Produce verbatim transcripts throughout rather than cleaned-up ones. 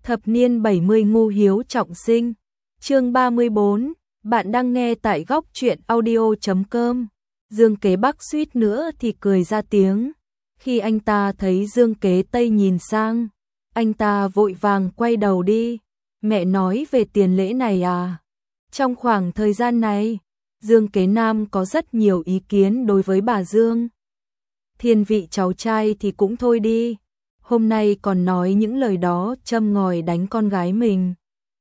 Thập niên bảy mươi ngu hiếu trọng sinh. Chương ba mươi bốn, bạn đang nghe tại góc truyện audio chấm com. Dương Kế Bắc suýt nữa thì cười ra tiếng. Khi anh ta thấy Dương Kế Tây nhìn sang, anh ta vội vàng quay đầu đi. Mẹ nói về tiền lễ này à? Trong khoảng thời gian này, Dương Kế Nam có rất nhiều ý kiến đối với bà Dương. Thiên vị cháu trai thì cũng thôi đi, hôm nay còn nói những lời đó châm ngòi đánh con gái mình.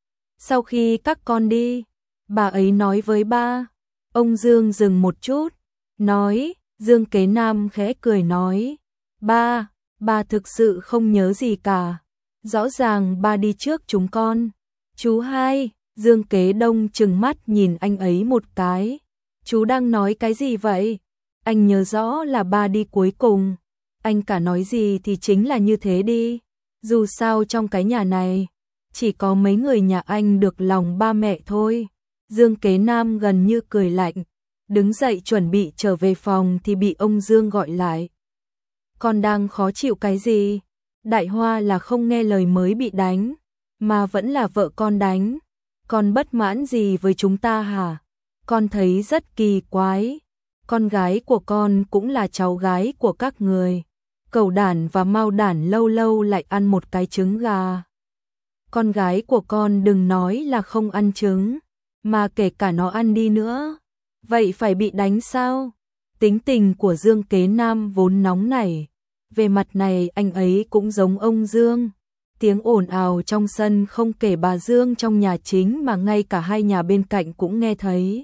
Sau khi các con đi, bà ấy nói với ba. Ông Dương dừng một chút, nói. Dương Kế Nam khẽ cười nói, ba, ba thực sự không nhớ gì cả. Rõ ràng ba đi trước chúng con. Chú hai. Dương Kế Đông trừng mắt nhìn anh ấy một cái. Chú đang nói cái gì vậy? Anh nhớ rõ là ba đi cuối cùng. Anh cả nói gì thì chính là như thế đi. Dù sao trong cái nhà này, chỉ có mấy người nhà anh được lòng ba mẹ thôi. Dương Kế Nam gần như cười lạnh, đứng dậy chuẩn bị trở về phòng thì bị ông Dương gọi lại. Con đang khó chịu cái gì? Đại Hoa là không nghe lời mới bị đánh, mà vẫn là vợ con đánh. Con bất mãn gì với chúng ta hả? Con thấy rất kỳ quái. Con gái của con cũng là cháu gái của các người. Cẩu đản và Mao đản lâu lâu lại ăn một cái trứng gà. Con gái của con đừng nói là không ăn trứng, mà kể cả nó ăn đi nữa, vậy phải bị đánh sao? Tính tình của Dương Kế Nam vốn nóng nảy, về mặt này anh ấy cũng giống ông Dương. Tiếng ồn ào trong sân không kể bà Dương trong nhà chính mà ngay cả hai nhà bên cạnh cũng nghe thấy.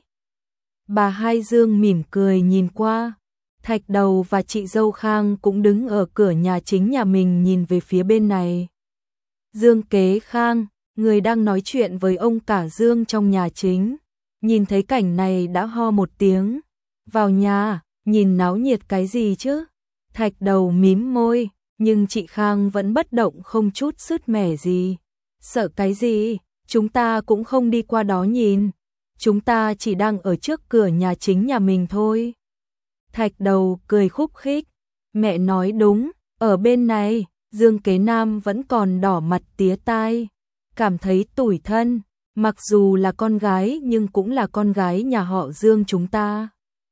Bà Hai Dương mỉm cười nhìn qua, Thạch Đầu và chị dâu Khang cũng đứng ở cửa nhà chính nhà mình nhìn về phía bên này. Dương Kế Khang, người đang nói chuyện với ông cả Dương trong nhà chính, nhìn thấy cảnh này đã ho một tiếng. Vào nhà, nhìn náo nhiệt cái gì chứ? Thạch Đầu mím môi, nhưng chị Khang vẫn bất động không chút sứt mẻ gì. Sợ cái gì, chúng ta cũng không đi qua đó nhìn. Chúng ta chỉ đang ở trước cửa nhà chính nhà mình thôi. Thạch Đầu cười khúc khích. Mẹ nói đúng, ở bên này, Dương Kế Nam vẫn còn đỏ mặt tía tai. Cảm thấy tủi thân, mặc dù là con gái nhưng cũng là con gái nhà họ Dương chúng ta.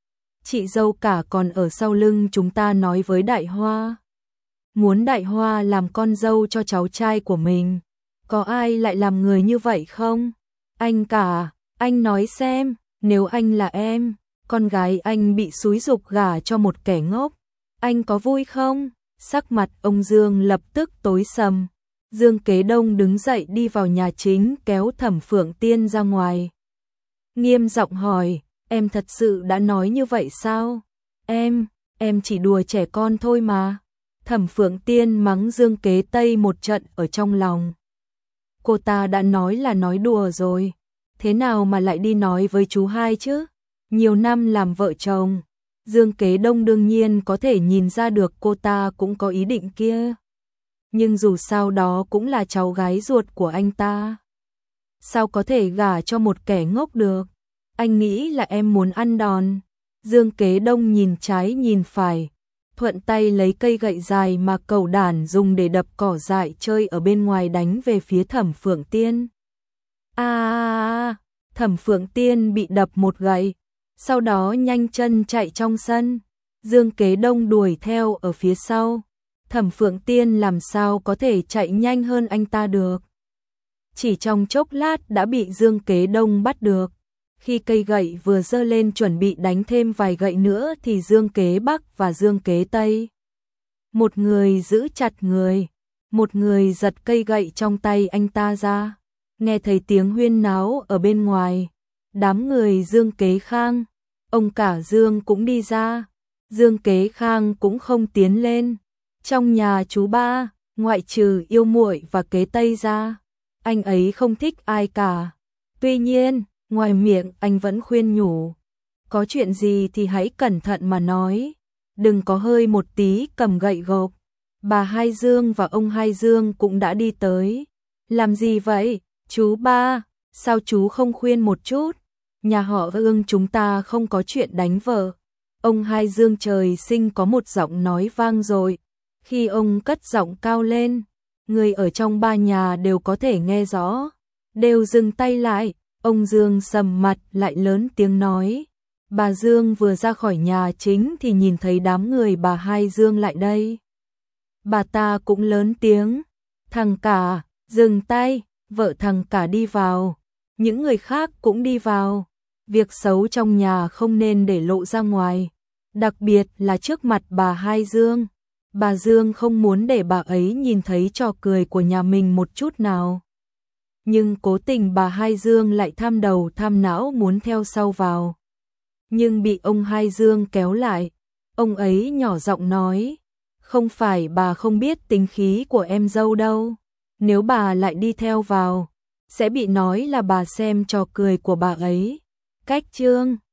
Chị dâu cả còn ở sau lưng chúng ta nói với Đại Hoa. Muốn Đại Hoa làm con dâu cho cháu trai của mình. Có ai lại làm người như vậy không? Anh cả, anh nói xem, nếu anh là em, con gái anh bị xúi giục gả cho một kẻ ngốc, anh có vui không? Sắc mặt ông Dương lập tức tối sầm. Dương Kế Đông đứng dậy đi vào nhà chính kéo Thẩm Phượng Tiên ra ngoài. Nghiêm giọng hỏi, em thật sự đã nói như vậy sao? Em, em chỉ đùa trẻ con thôi mà. Thẩm Phượng Tiên mắng Dương Kế Tây một trận ở trong lòng. Cô ta đã nói là nói đùa rồi, thế nào mà lại đi nói với chú hai chứ? Nhiều năm làm vợ chồng, Dương Kế Đông đương nhiên có thể nhìn ra được cô ta cũng có ý định kia. Nhưng dù sao đó cũng là cháu gái ruột của anh ta. Sao có thể gả cho một kẻ ngốc được? Anh nghĩ là em muốn ăn đòn. Dương Kế Đông nhìn trái nhìn phải, thuận tay lấy cây gậy dài mà cẩu đản dùng để đập cỏ dại chơi ở bên ngoài đánh về phía Thẩm Phượng Tiên. À, Thẩm Phượng Tiên bị đập một gậy, sau đó nhanh chân chạy trong sân. Dương Kế Đông đuổi theo ở phía sau. Thẩm Phượng Tiên làm sao có thể chạy nhanh hơn anh ta được. Chỉ trong chốc lát đã bị Dương Kế Đông bắt được. Khi cây gậy vừa giơ lên chuẩn bị đánh thêm vài gậy nữa thì Dương Kế Bắc và Dương Kế Tây, một người giữ chặt người, một người giật cây gậy trong tay anh ta ra. Nghe thấy tiếng huyên náo ở bên ngoài, đám người Dương Kế Khang, ông cả Dương cũng đi ra. Dương Kế Khang cũng không tiến lên. Trong nhà chú ba, ngoại trừ Yêu Muội và Kế Tây ra, anh ấy không thích ai cả. Tuy nhiên, ngoài miệng anh vẫn khuyên nhủ, có chuyện gì thì hãy cẩn thận mà nói, đừng có hơi một tí cầm gậy gộc. Bà Hai Dương và ông Hai Dương cũng đã đi tới. Làm gì vậy, chú ba, sao chú không khuyên một chút? Nhà họ Dương chúng ta không có chuyện đánh vợ. Ông Hai Dương trời sinh có một giọng nói vang dội. Khi ông cất giọng cao lên, người ở trong ba nhà đều có thể nghe rõ, đều dừng tay lại, ông Dương sầm mặt lại lớn tiếng nói. Bà Dương vừa ra khỏi nhà chính thì nhìn thấy đám người bà Hai Dương lại đây. Bà ta cũng lớn tiếng, thằng cả, dừng tay, vợ thằng cả đi vào, những người khác cũng đi vào, việc xấu trong nhà không nên để lộ ra ngoài, đặc biệt là trước mặt bà Hai Dương. Bà Dương không muốn để bà ấy nhìn thấy trò cười của nhà mình một chút nào. Nhưng cố tình bà Hai Dương lại tham đầu tham não muốn theo sau vào. Nhưng bị ông Hai Dương kéo lại, ông ấy nhỏ giọng nói, không phải bà không biết tính khí của em dâu đâu, nếu bà lại đi theo vào, sẽ bị nói là bà xem trò cười của bà ấy. Cách chương